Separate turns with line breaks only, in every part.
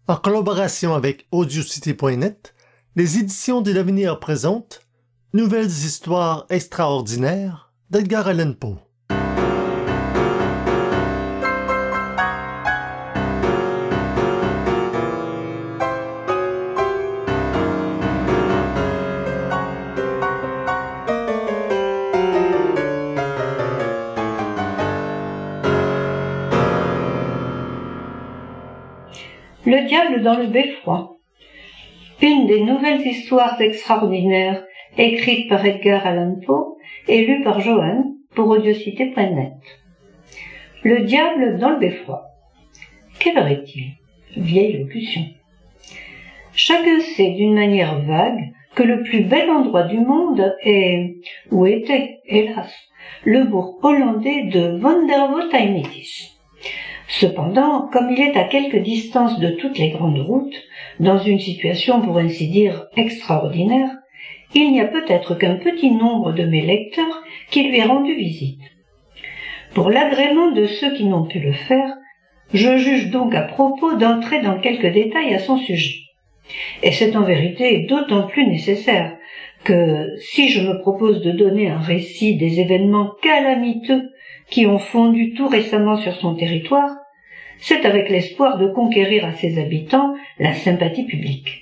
En collaboration avec Audiocité.net, les éditions de l'Avenir présentent Nouvelles histoires extraordinaires d'Edgar Allan Poe.
Le diable dans le beffroi. Une des nouvelles histoires extraordinaires écrites par Edgar Allan Poe et lues par Joanne pour Audiocité.net. Le diable dans le beffroi. Quelle heure est-il? Vieille locution. Chacun sait d'une manière vague que le plus bel endroit du monde est, ou était, hélas, le bourg hollandais de Vondervotteimittis. Cependant, comme il est à quelque distance de toutes les grandes routes, dans une situation pour ainsi dire extraordinaire, il n'y a peut-être qu'un petit nombre de mes lecteurs qui lui aient rendu visite. Pour l'agrément de ceux qui n'ont pu le faire, je juge donc à propos d'entrer dans quelques détails à son sujet. Et c'est en vérité d'autant plus nécessaire que, si je me propose de donner un récit des événements calamiteux qui ont fondu tout récemment sur son territoire, c'est avec l'espoir de conquérir à ses habitants la sympathie publique.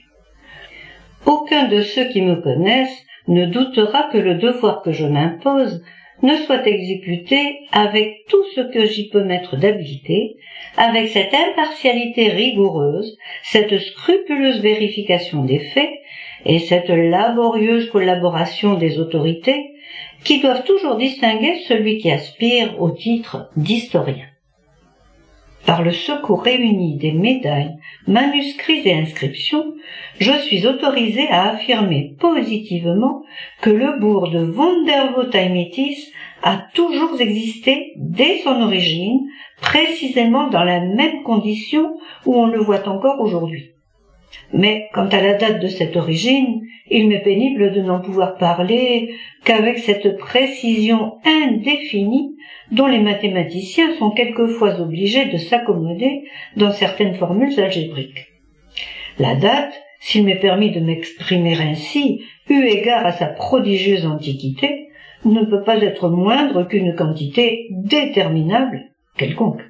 Aucun de ceux qui me connaissent ne doutera que le devoir que je m'impose ne soit exécuté avec tout ce que j'y peux mettre d'habileté, avec cette impartialité rigoureuse, cette scrupuleuse vérification des faits et cette laborieuse collaboration des autorités qui doivent toujours distinguer celui qui aspire au titre d'historien. Par le secours réuni des médailles, manuscrits et inscriptions, je suis autorisé à affirmer positivement que le bourg de Vondervotteimittis a toujours existé dès son origine, précisément dans la même condition où on le voit encore aujourd'hui. Mais quant à la date de cette origine, il m'est pénible de n'en pouvoir parler qu'avec cette précision indéfinie dont les mathématiciens sont quelquefois obligés de s'accommoder dans certaines formules algébriques. La date, s'il m'est permis de m'exprimer ainsi, eu égard à sa prodigieuse antiquité, ne peut pas être moindre qu'une quantité déterminable quelconque.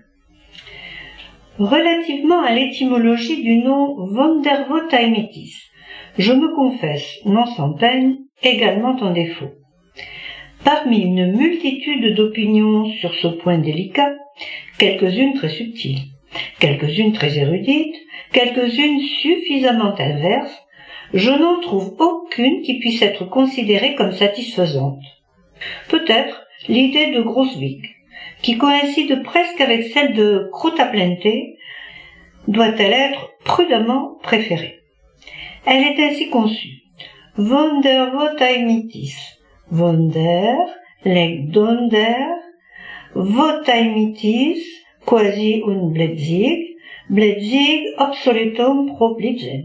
Relativement à l'étymologie du nom Vondervotteimittis, je me confesse, non sans peine, également en défaut. Parmi une multitude d'opinions sur ce point délicat, quelques-unes très subtiles, quelques-unes très érudites, quelques-unes suffisamment inverses, je n'en trouve aucune qui puisse être considérée comme satisfaisante. Peut-être l'idée de Grosvig, qui coïncide presque avec celle de Kroutaplente, doit-elle être prudemment préférée. Elle est ainsi conçue. Vondervotteimittis. Wonder, leg donder, Votteimittis, quasi un Bletzig, Bletzig obsoletum probligen.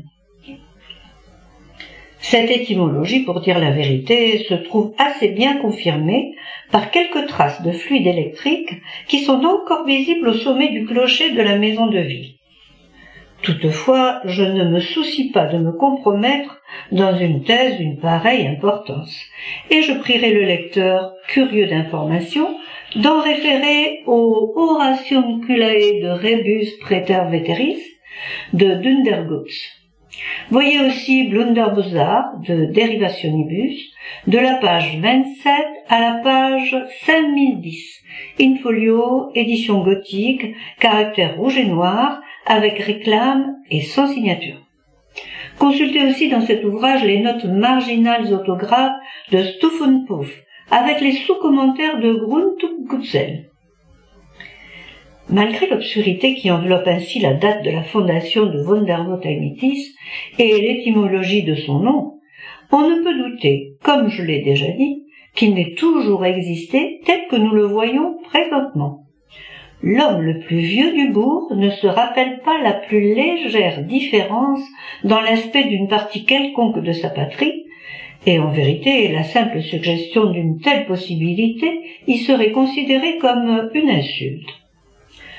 Cette étymologie, pour dire la vérité, se trouve assez bien confirmée par quelques traces de fluide électrique qui sont encore visibles au sommet du clocher de la maison de ville. Toutefois, je ne me soucie pas de me compromettre dans une thèse d'une pareille importance, et je prierai le lecteur, curieux d'informations, d'en référer au Horatiunculae de Rebus Praeter Veteris de Dundergutz. Voyez aussi Blunderbuzard de Derivationibus, de la page 27 à la page 5010, in folio, édition gothique, caractère rouge et noir, avec réclame et sans signature. Consultez aussi dans cet ouvrage les notes marginales orthographes de Stufenpuf, avec les sous-commentaires de Grundtugutzel. Malgré l'obscurité qui enveloppe ainsi la date de la fondation de Vondervotteimittis et l'étymologie de son nom, on ne peut douter, comme je l'ai déjà dit, qu'il n'ait toujours existé tel que nous le voyons présentement. L'homme le plus vieux du bourg ne se rappelle pas la plus légère différence dans l'aspect d'une partie quelconque de sa patrie, et en vérité, la simple suggestion d'une telle possibilité y serait considérée comme une insulte.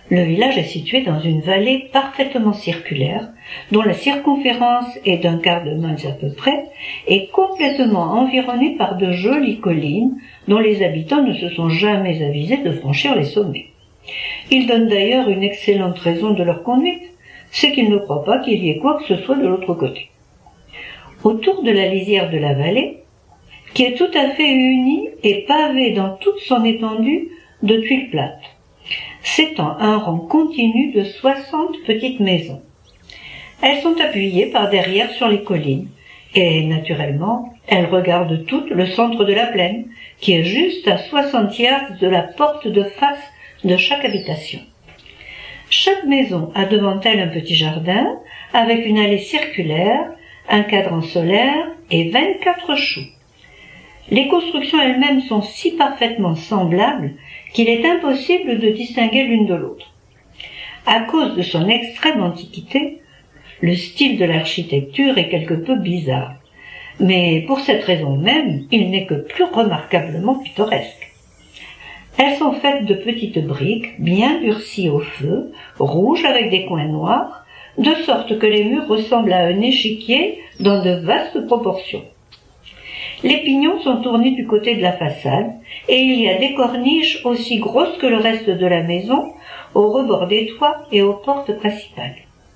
Le village est situé dans une vallée parfaitement circulaire, dont la circonférence est d'un quart de mille à peu près, et complètement environnée par de jolies collines, dont les habitants ne se sont jamais avisés de franchir les sommets. Ils donnent d'ailleurs une excellente raison de leur conduite, c'est qu'ils ne croient pas qu'il y ait quoi que ce soit de l'autre côté. Autour de la lisière de la vallée, qui est tout à fait unie et pavée dans toute son étendue de tuiles plates, s'étend un rang continu de 60 petites maisons. Elles sont appuyées par derrière sur les collines, et naturellement, elles regardent toutes le centre de la plaine, qui est juste à 60 yards de la porte de face de chaque habitation. Chaque maison a devant elle un petit jardin, avec une allée circulaire, un cadran solaire et 24 choux. Les constructions elles-mêmes sont si parfaitement semblables qu'il est impossible de distinguer l'une de l'autre. À cause de son extrême antiquité, le style de l'architecture est quelque peu bizarre, mais pour cette raison même, il n'est que plus remarquablement pittoresque. Elles sont faites de petites briques bien durcies au feu, rouges avec des coins noirs, de sorte que les murs ressemblent à un échiquier dans de vastes proportions. Les pignons sont tournés du côté de la façade, et il y a des corniches aussi grosses que le reste de la maison, au rebord des toits et aux portes principales.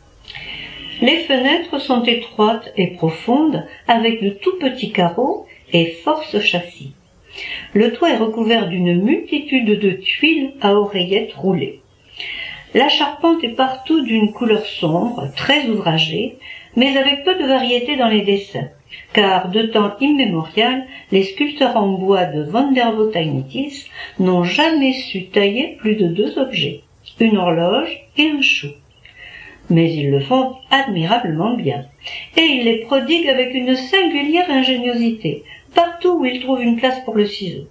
Les fenêtres sont étroites et profondes, avec de tout petits carreaux et force châssis. Le toit est recouvert d'une multitude de tuiles à oreillettes roulées. La charpente est partout d'une couleur sombre, très ouvragée, mais avec peu de variété dans les dessins, car de temps immémorial, les sculpteurs en bois de Vandervotainitis n'ont jamais su tailler plus de 2 objets, une horloge et un chou. Mais ils le font admirablement bien, et ils les prodiguent avec une singulière ingéniosité, partout où ils trouvent une place pour le ciseau.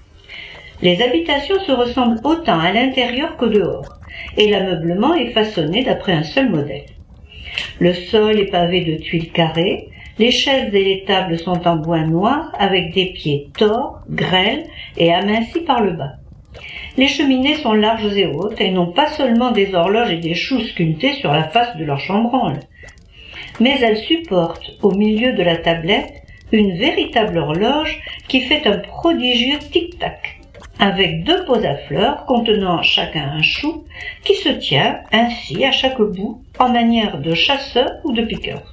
Les habitations se ressemblent autant à l'intérieur qu'au dehors, et l'ameublement est façonné d'après un seul modèle. Le sol est pavé de tuiles carrées, les chaises et les tables sont en bois noir avec des pieds tors, grêles et amincis par le bas. Les cheminées sont larges et hautes et n'ont pas seulement des horloges et des choux sculptés sur la face de leur chambranle, mais elles supportent au milieu de la tablette une véritable horloge qui fait un prodigieux tic-tac, avec 2 pots à fleurs contenant chacun un chou qui se tient ainsi à chaque bout en manière de chasseur ou de piqueur.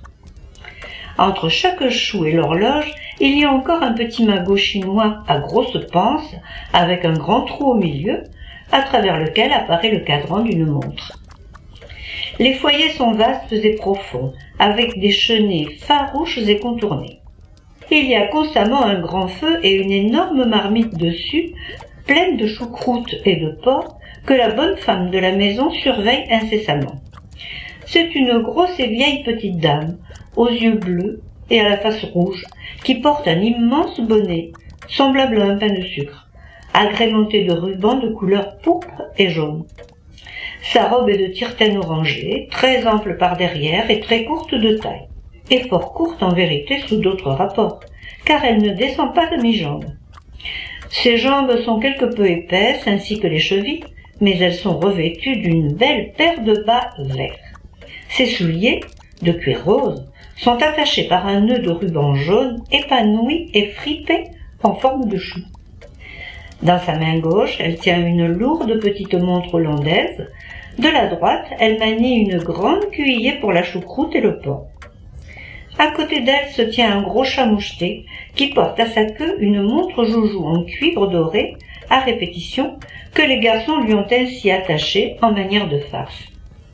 Entre chaque chou et l'horloge, il y a encore un petit magot chinois à grosse panse avec un grand trou au milieu à travers lequel apparaît le cadran d'une montre. Les foyers sont vastes et profonds avec des chenets farouches et contournés. Il y a constamment un grand feu et une énorme marmite dessus pleine de choucroute et de porc que la bonne femme de la maison surveille incessamment. C'est une grosse et vieille petite dame, aux yeux bleus et à la face rouge, qui porte un immense bonnet, semblable à un pain de sucre, agrémenté de rubans de couleur pourpre et jaune. Sa robe est de tiretaine orangée, très ample par derrière et très courte de taille, et fort courte en vérité sous d'autres rapports, car elle ne descend pas à mi-jambe. Ses jambes sont quelque peu épaisses ainsi que les chevilles, mais elles sont revêtues d'une belle paire de bas verts. Ses souliers, de cuir rose, sont attachés par un nœud de ruban jaune épanoui et fripé en forme de chou. Dans sa main gauche, elle tient une lourde petite montre hollandaise. De la droite, elle manie une grande cuiller pour la choucroute et le porc. À côté d'elle se tient un gros chat moucheté qui porte à sa queue une montre joujou en cuivre doré à répétition que les garçons lui ont ainsi attachée en manière de farce.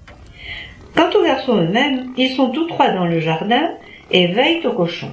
Quant aux garçons eux-mêmes, ils sont tous 3 dans le jardin et veillent aux cochons.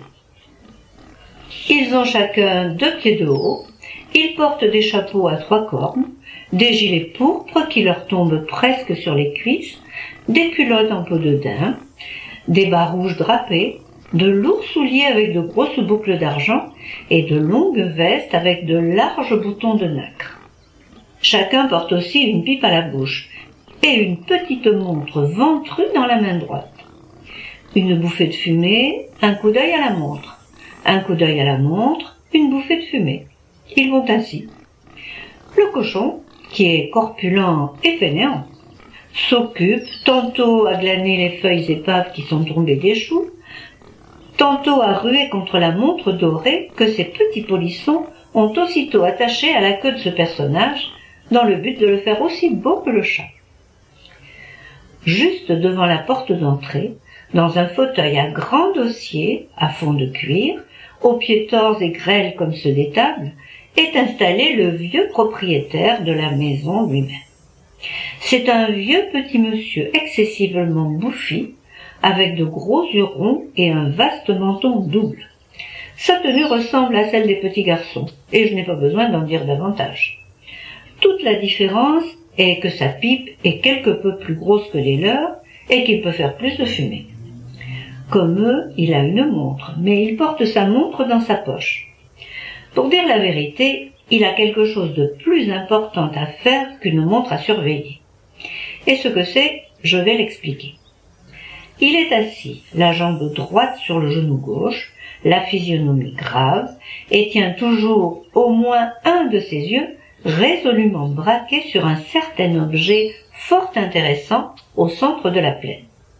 Ils ont chacun 2 pieds de haut, ils portent des chapeaux à 3 cornes, des gilets pourpres qui leur tombent presque sur les cuisses, des culottes en peau de daim, des bas rouges drapés, de lourds souliers avec de grosses boucles d'argent et de longues vestes avec de larges boutons de nacre. Chacun porte aussi une pipe à la bouche et une petite montre ventrue dans la main droite. Une bouffée de fumée, un coup d'œil à la montre. Un coup d'œil à la montre, une bouffée de fumée. Ils vont ainsi. Le cochon, qui est corpulent et fainéant, s'occupe tantôt à glaner les feuilles épaves qui sont tombées des choux, tantôt à ruer contre la montre dorée que ces petits polissons ont aussitôt attachée à la queue de ce personnage, dans le but de le faire aussi beau que le chat. Juste devant la porte d'entrée, dans un fauteuil à grand dossier, à fond de cuir, aux pieds tors et grêles comme ceux des tables, est installé le vieux propriétaire de la maison lui-même. C'est un vieux petit monsieur excessivement bouffi, avec de gros yeux ronds et un vaste menton double. Sa tenue ressemble à celle des petits garçons, et je n'ai pas besoin d'en dire davantage. Toute la différence est que sa pipe est quelque peu plus grosse que les leurs et qu'il peut faire plus de fumée. Comme eux, il a une montre, mais il porte sa montre dans sa poche. Pour dire la vérité, il a quelque chose de plus important à faire qu'une montre à surveiller. Et ce que c'est, je vais l'expliquer. Il est assis, la jambe droite sur le genou gauche, la physionomie grave, et tient toujours au moins un de ses yeux résolument braqué sur un certain objet fort intéressant au centre de la plaine.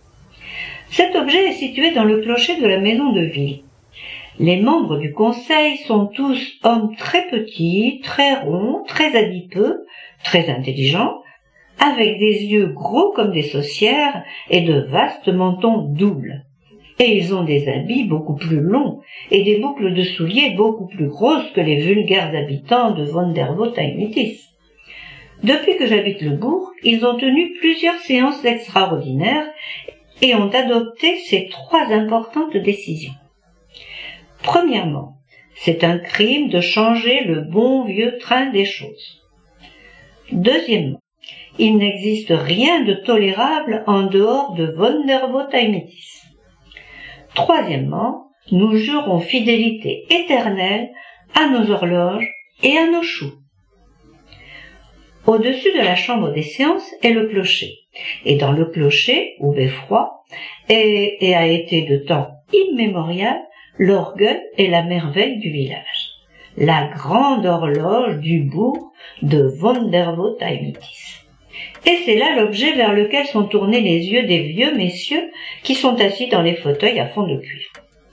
Cet objet est situé dans le clocher de la maison de ville. Les membres du conseil sont tous hommes très petits, très ronds, très adipeux, très intelligents, avec des yeux gros comme des saucières et de vastes mentons doubles. Et ils ont des habits beaucoup plus longs et des boucles de souliers beaucoup plus grosses que les vulgaires habitants de Vondervotaimitis. Depuis que j'habite le bourg, ils ont tenu plusieurs séances extraordinaires et ont adopté ces 3 importantes décisions. Premièrement, c'est un crime de changer le bon vieux train des choses. Deuxièmement, il n'existe rien de tolérable en dehors de Vondervotaimitis. Troisièmement, nous jurons fidélité éternelle à nos horloges et à nos choux. Au-dessus de la chambre des séances est le clocher, et dans le clocher, au beffroi, et a été de temps immémorial, l'orgueil et la merveille du village, la grande horloge du bourg de Vondervotaimitis. Et c'est là l'objet vers lequel sont tournés les yeux des vieux messieurs qui sont assis dans les fauteuils à fond de cuir.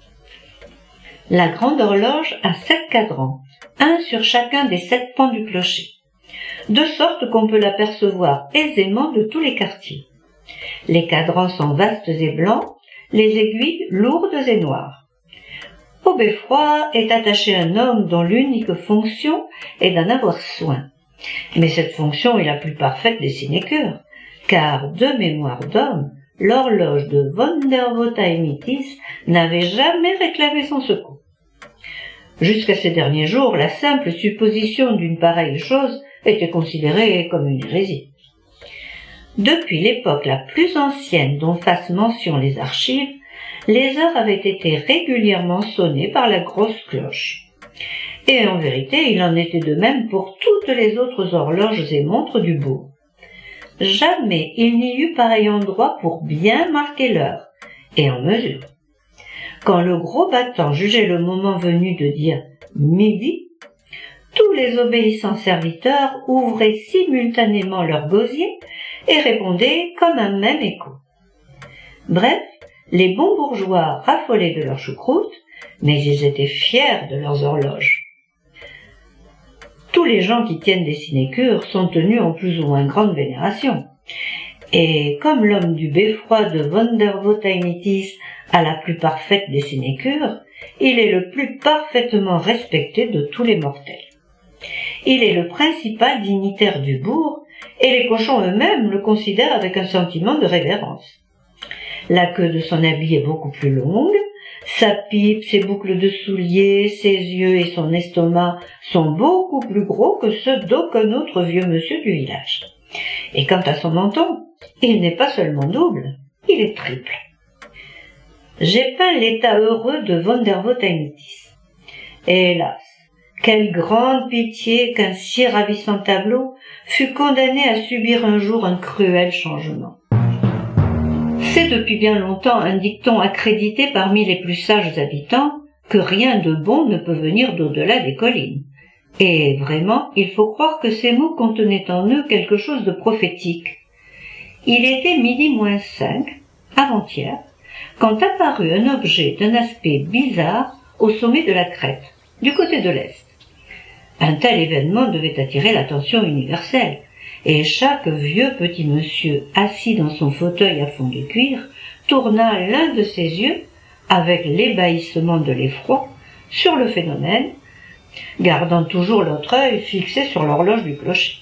La grande horloge a 7 cadrans, un sur chacun des 7 pans du clocher, de sorte qu'on peut l'apercevoir aisément de tous les quartiers. Les cadrans sont vastes et blancs, les aiguilles lourdes et noires. Au beffroi est attaché un homme dont l'unique fonction est d'en avoir soin. Mais cette fonction est la plus parfaite des sinécures, car de mémoire d'homme, l'horloge de Vondervotaimitis n'avait jamais réclamé son secours. Jusqu'à ces derniers jours, la simple supposition d'une pareille chose était considérée comme une hérésie. Depuis l'époque la plus ancienne dont fassent mention les archives, les heures avaient été régulièrement sonnées par la grosse cloche. Et en vérité, il en était de même pour toutes les autres horloges et montres du bourg. Jamais il n'y eut pareil endroit pour bien marquer l'heure, et en mesure. Quand le gros battant jugeait le moment venu de dire « midi », tous les obéissants serviteurs ouvraient simultanément leur gosier et répondaient comme un même écho. Bref, les bons bourgeois raffolaient de leur choucroute, mais ils étaient fiers de leurs horloges. Tous les gens qui tiennent des sinécures sont tenus en plus ou moins grande vénération. Et comme l'homme du beffroi de Vondervotaimitis a la plus parfaite des sinécures, il est le plus parfaitement respecté de tous les mortels. Il est le principal dignitaire du bourg, et les cochons eux-mêmes le considèrent avec un sentiment de révérence. La queue de son habit est beaucoup plus longue, sa pipe, ses boucles de souliers, ses yeux et son estomac sont beaucoup plus gros que ceux d'aucun autre vieux monsieur du village. Et quant à son menton, il n'est pas seulement double, il est triple. J'ai peint l'état heureux de Vondervotaimitis. Et hélas, quelle grande pitié qu'un si ravissant tableau fût condamné à subir un jour un cruel changement. C'est depuis bien longtemps un dicton accrédité parmi les plus sages habitants que rien de bon ne peut venir d'au-delà des collines. Et vraiment, il faut croire que ces mots contenaient en eux quelque chose de prophétique. Il était 12:05, avant-hier, quand apparut un objet d'un aspect bizarre au sommet de la crête, du côté de l'est. Un tel événement devait attirer l'attention universelle, et chaque vieux petit monsieur assis dans son fauteuil à fond de cuir tourna l'un de ses yeux, avec l'ébahissement de l'effroi, sur le phénomène, gardant toujours l'autre œil fixé sur l'horloge du clocher.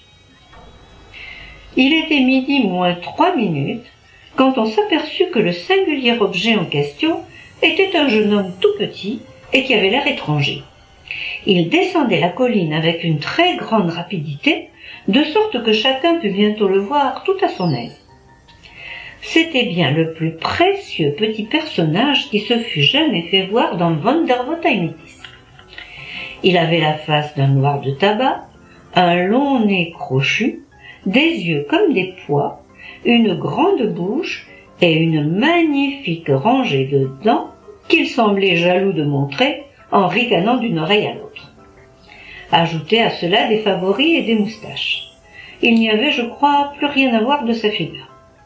Il était 12:03 quand on s'aperçut que le singulier objet en question était un jeune homme tout petit et qui avait l'air étranger. Il descendait la colline avec une très grande rapidité, de sorte que chacun put bientôt le voir tout à son aise. C'était bien le plus précieux petit personnage qui se fût jamais fait voir dans Vondervotteimittis. Il avait la face d'un noir de tabac, un long nez crochu, des yeux comme des pois, une grande bouche et une magnifique rangée de dents qu'il semblait jaloux de montrer en ricanant d'une oreille à l'autre. Ajoutez à cela des favoris et des moustaches. Il n'y avait, je crois, plus rien à voir de sa figure.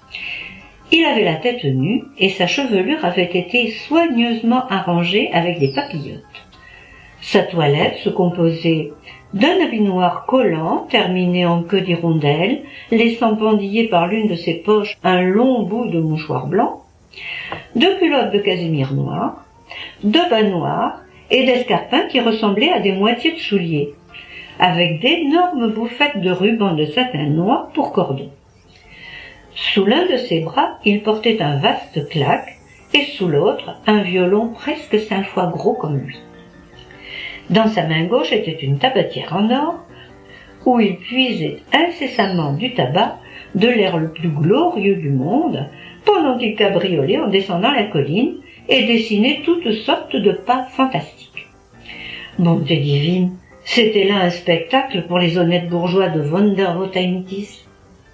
Il avait la tête nue et sa chevelure avait été soigneusement arrangée avec des papillotes. Sa toilette se composait d'un habit noir collant, terminé en queue d'hirondelle, laissant pendiller par l'une de ses poches un long bout de mouchoir blanc, de culottes de casimir noir, de bas noirs et d'escarpins qui ressemblaient à des moitiés de souliers, avec d'énormes bouffettes de ruban de satin noir pour cordon. Sous l'un de ses bras, il portait un vaste claque, et sous l'autre, un violon presque 5 fois gros comme lui. Dans sa main gauche était une tabatière en or, où il puisait incessamment du tabac, de l'air le plus glorieux du monde, pendant qu'il cabriolait en descendant la colline et dessinait toutes sortes de pas fantastiques. Bonté divine, c'était là un spectacle pour les honnêtes bourgeois de Vondervotteimittis.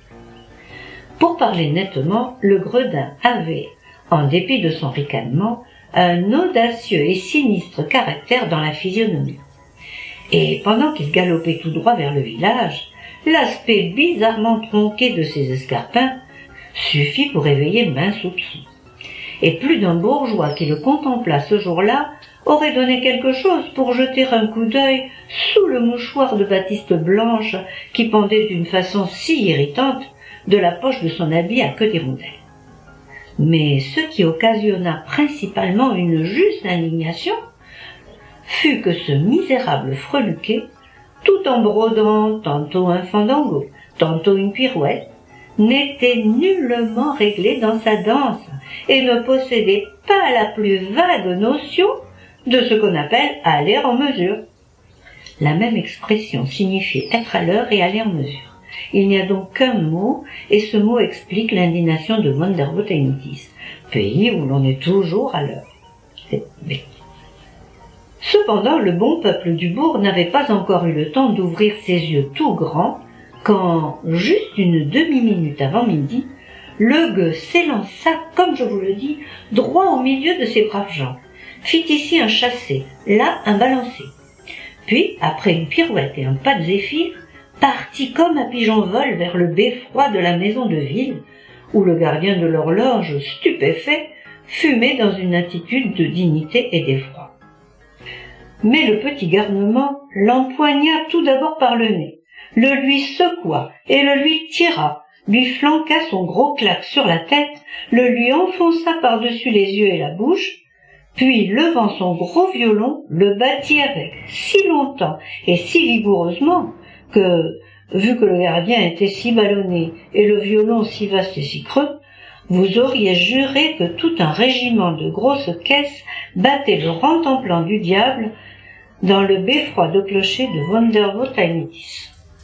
Pour parler nettement, le gredin avait, en dépit de son ricanement, un audacieux et sinistre caractère dans la physionomie. Et pendant qu'il galopait tout droit vers le village, l'aspect bizarrement tronqué de ses escarpins suffit pour éveiller maint soupçon. Et plus d'un bourgeois qui le contempla ce jour-là aurait donné quelque chose pour jeter un coup d'œil sous le mouchoir de batiste blanche qui pendait d'une façon si irritante de la poche de son habit à queue d'hirondelle. Mais ce qui occasionna principalement une juste indignation fut que ce misérable freluquet, tout en brodant tantôt un fandango, tantôt une pirouette, n'était nullement réglé dans sa danse et ne possédait pas la plus vague notion de ce qu'on appelle aller en mesure. La même expression signifie être à l'heure et aller en mesure. Il n'y a donc qu'un mot, et ce mot explique l'indignation de Vondervotteimittis, pays où l'on est toujours à l'heure. C'est bête. Cependant, le bon peuple du bourg n'avait pas encore eu le temps d'ouvrir ses yeux tout grands, quand, juste une demi-minute avant midi, le gueux s'élança, comme je vous le dis, droit au milieu de ces braves gens, fit ici un chassé, là un balancé. Puis, après une pirouette et un pas de zéphyr, partit comme un pigeon vol vers le beffroi de la maison de ville, où le gardien de l'horloge, stupéfait, fumait dans une attitude de dignité et d'effroi. Mais le petit garnement l'empoigna tout d'abord par le nez, le lui secoua et le lui tira, lui flanqua son gros claque sur la tête, le lui enfonça par-dessus les yeux et la bouche, puis, levant son gros violon, le battit avec si longtemps et si vigoureusement que, vu que le gardien était si ballonné et le violon si vaste et si creux, vous auriez juré que tout un régiment de grosses caisses battait le rentemplant du diable dans le beffroi de clocher de Vondervotteimittis.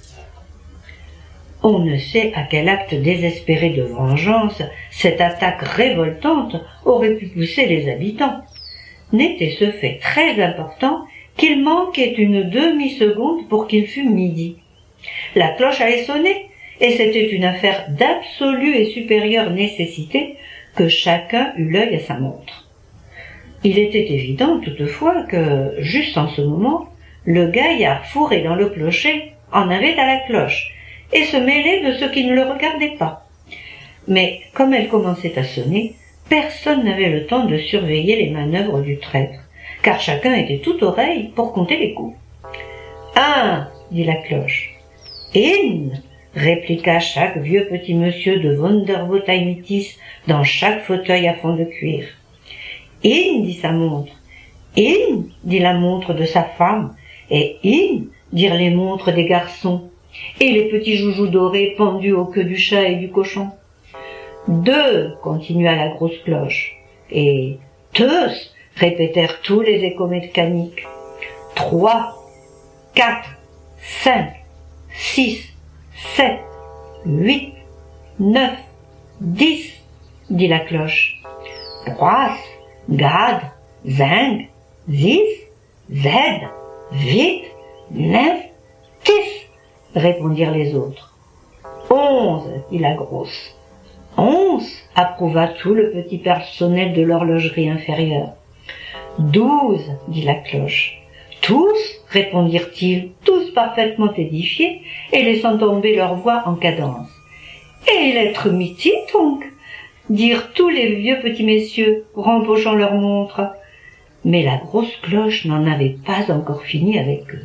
On ne sait à quel acte désespéré de vengeance cette attaque révoltante aurait pu pousser les habitants. N'était ce fait très important qu'il manquait une demi-seconde pour qu'il fût midi. La cloche allait sonner, et c'était une affaire d'absolue et supérieure nécessité que chacun eût l'œil à sa montre. Il était évident toutefois que, juste en ce moment, le gaillard fourré dans le clocher en avait à la cloche, et se mêlait de ceux qui ne le regardaient pas. mais comme elle commençait à sonner, personne n'avait le temps de surveiller les manœuvres du traître, car chacun était tout oreille pour compter les coups. « 1 » dit la cloche. « In » répliqua chaque vieux petit monsieur de Vondervotaimitis dans chaque fauteuil à fond de cuir. « In » dit sa montre. « In » dit la montre de sa femme, et « in » dirent les montres des garçons, et les petits joujoux dorés pendus aux queues du chat et du cochon. « 2 » continua la grosse cloche, et « teus » répétèrent tous les échos mécaniques. « 3, 4, 5, 6, 7, 8, 9, 10, dit la cloche. « Broas, gad, zing, zis, zed, vite, neuf, tis, répondirent les autres. 11, dit la grosse. 11, approuva tout le petit personnel de l'horlogerie inférieure. 12, dit la cloche. Tous, répondirent-ils, tous parfaitement édifiés, et laissant tomber leur voix en cadence. Et l'être miti, donc, dirent tous les vieux petits messieurs, rempochant leurs montres. Mais la grosse cloche n'en avait pas encore fini avec eux.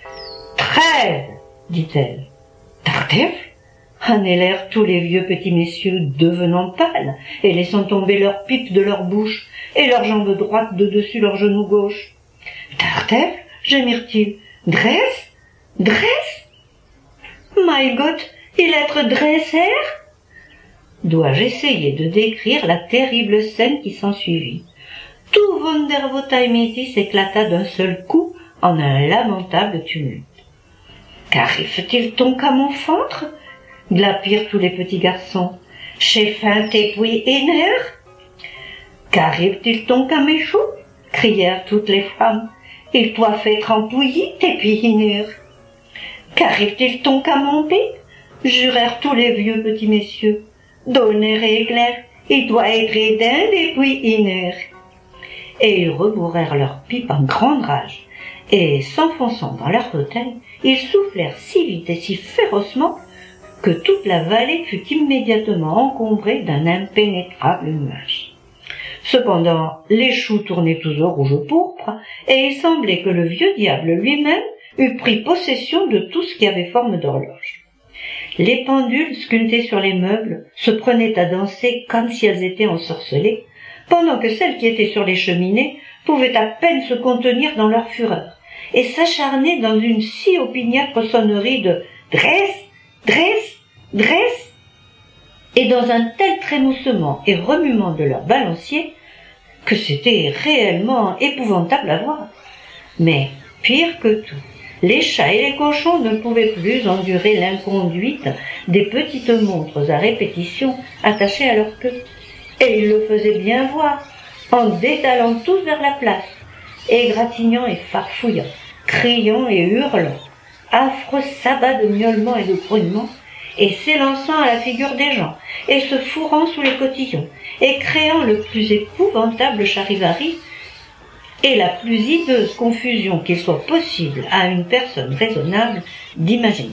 13, dit-elle. Tartef, en élèrent tous les vieux petits messieurs devenant pâles et laissant tomber leurs pipes de leur bouche et leurs jambes droites de dessus leur genou gauche. Tartef, gémirent-ils. Dresse, dresse. My God, il être dresser? Dois-je essayer de décrire la terrible scène qui s'ensuivit? Tout Vondervotaimitis éclata d'un seul coup en un lamentable tumulte. Qu'arrive-t-il donc à mon ventre? Glapirent tous les petits garçons. J'ai faim et puis éner. Qu'arrive-t-il donc à mes choux? Crièrent toutes les femmes. Il doit être empouillé et puis éner. Qu'arrive-t-il donc à mon pic? Jurèrent tous les vieux petits messieurs. Donner et éclair, il doit être éteint et puis éner. Et ils rebourrèrent leurs pipes en grande rage, et s'enfonçant dans leur fauteuil, ils soufflèrent si vite et si férocement que toute la vallée fut immédiatement encombrée d'un impénétrable nuage. Cependant, les choux tournaient tous au rouge-pourpre, et il semblait que le vieux diable lui-même eût pris possession de tout ce qui avait forme d'horloge. Les pendules sculptées sur les meubles se prenaient à danser comme si elles étaient ensorcelées, pendant que celles qui étaient sur les cheminées pouvaient à peine se contenir dans leur fureur, et s'acharner dans une si opiniâtre sonnerie de « dresse, dresse, dresse », et dans un tel trémoussement et remuement de leurs balanciers que c'était réellement épouvantable à voir. Mais, pire que tout, les chats et les cochons ne pouvaient plus endurer l'inconduite des petites montres à répétition attachées à leur queue. Et ils le faisaient bien voir, en détalant tous vers la place, égratignant et farfouillant, criant et hurlant, affreux sabbat de miaulements et de grognements, et s'élançant à la figure des gens, et se fourrant sous les cotillons, et créant le plus épouvantable charivari, et la plus hideuse confusion qu'il soit possible à une personne raisonnable d'imaginer.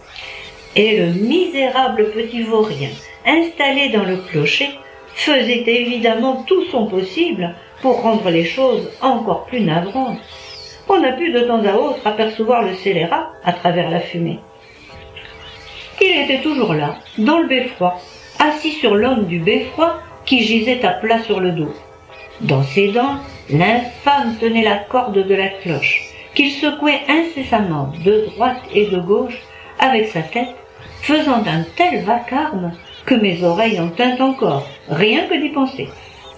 Et le misérable petit vaurien, installé dans le clocher, faisait évidemment tout son possible pour rendre les choses encore plus navrantes. On a pu de temps à autre apercevoir le scélérat à travers la fumée. Il était toujours là, dans le beffroi, assis sur l'homme du beffroi qui gisait à plat sur le dos. Dans ses dents, l'infâme tenait la corde de la cloche, qu'il secouait incessamment de droite et de gauche avec sa tête, faisant un tel vacarme que mes oreilles en tintent encore, rien que d'y penser.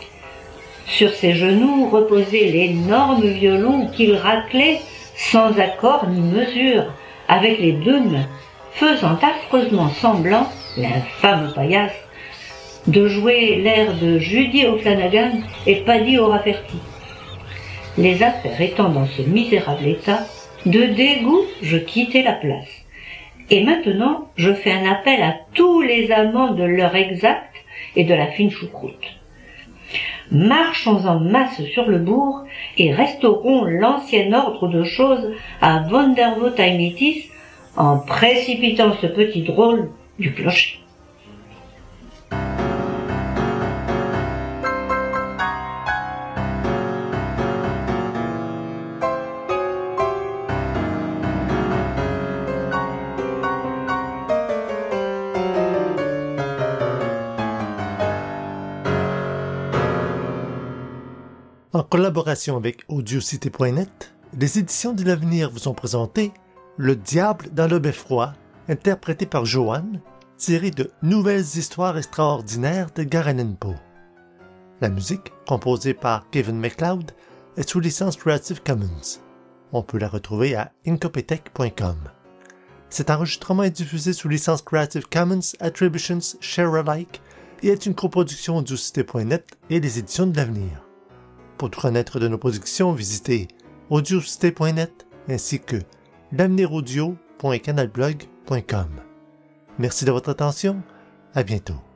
Sur ses genoux reposait l'énorme violon qu'il raclait sans accord ni mesure, avec les deux mains, faisant affreusement semblant, l'infâme paillasse, de jouer l'air de Judy O'Flanagan et Paddy O'Rafferty. Les affaires étant dans ce misérable état, de dégoût, je quittai la place. Et maintenant, je fais un appel à tous les amants de l'heure exacte et de la fine choucroute. Marchons en masse sur le bourg et restaurons l'ancien ordre de choses à Vondervotaimitis en précipitant ce petit drôle du clocher.
En collaboration avec Audiocité.net, les éditions de l'Avenir vous ont présenté Le diable dans le beffroi, interprété par Joanne, tiré de Nouvelles histoires extraordinaires d'Edgar Allan Poe. La musique, composée par Kevin MacLeod, est sous licence Creative Commons. On peut la retrouver à incopetech.com. Cet enregistrement est diffusé sous licence Creative Commons Attributions Share Alike et est une coproduction Audiocité.net et les éditions de l'Avenir. Pour tout connaître de nos productions, visitez Audiocité.net ainsi que l'aveniraudio.canalblog.com. Merci de votre attention. À bientôt.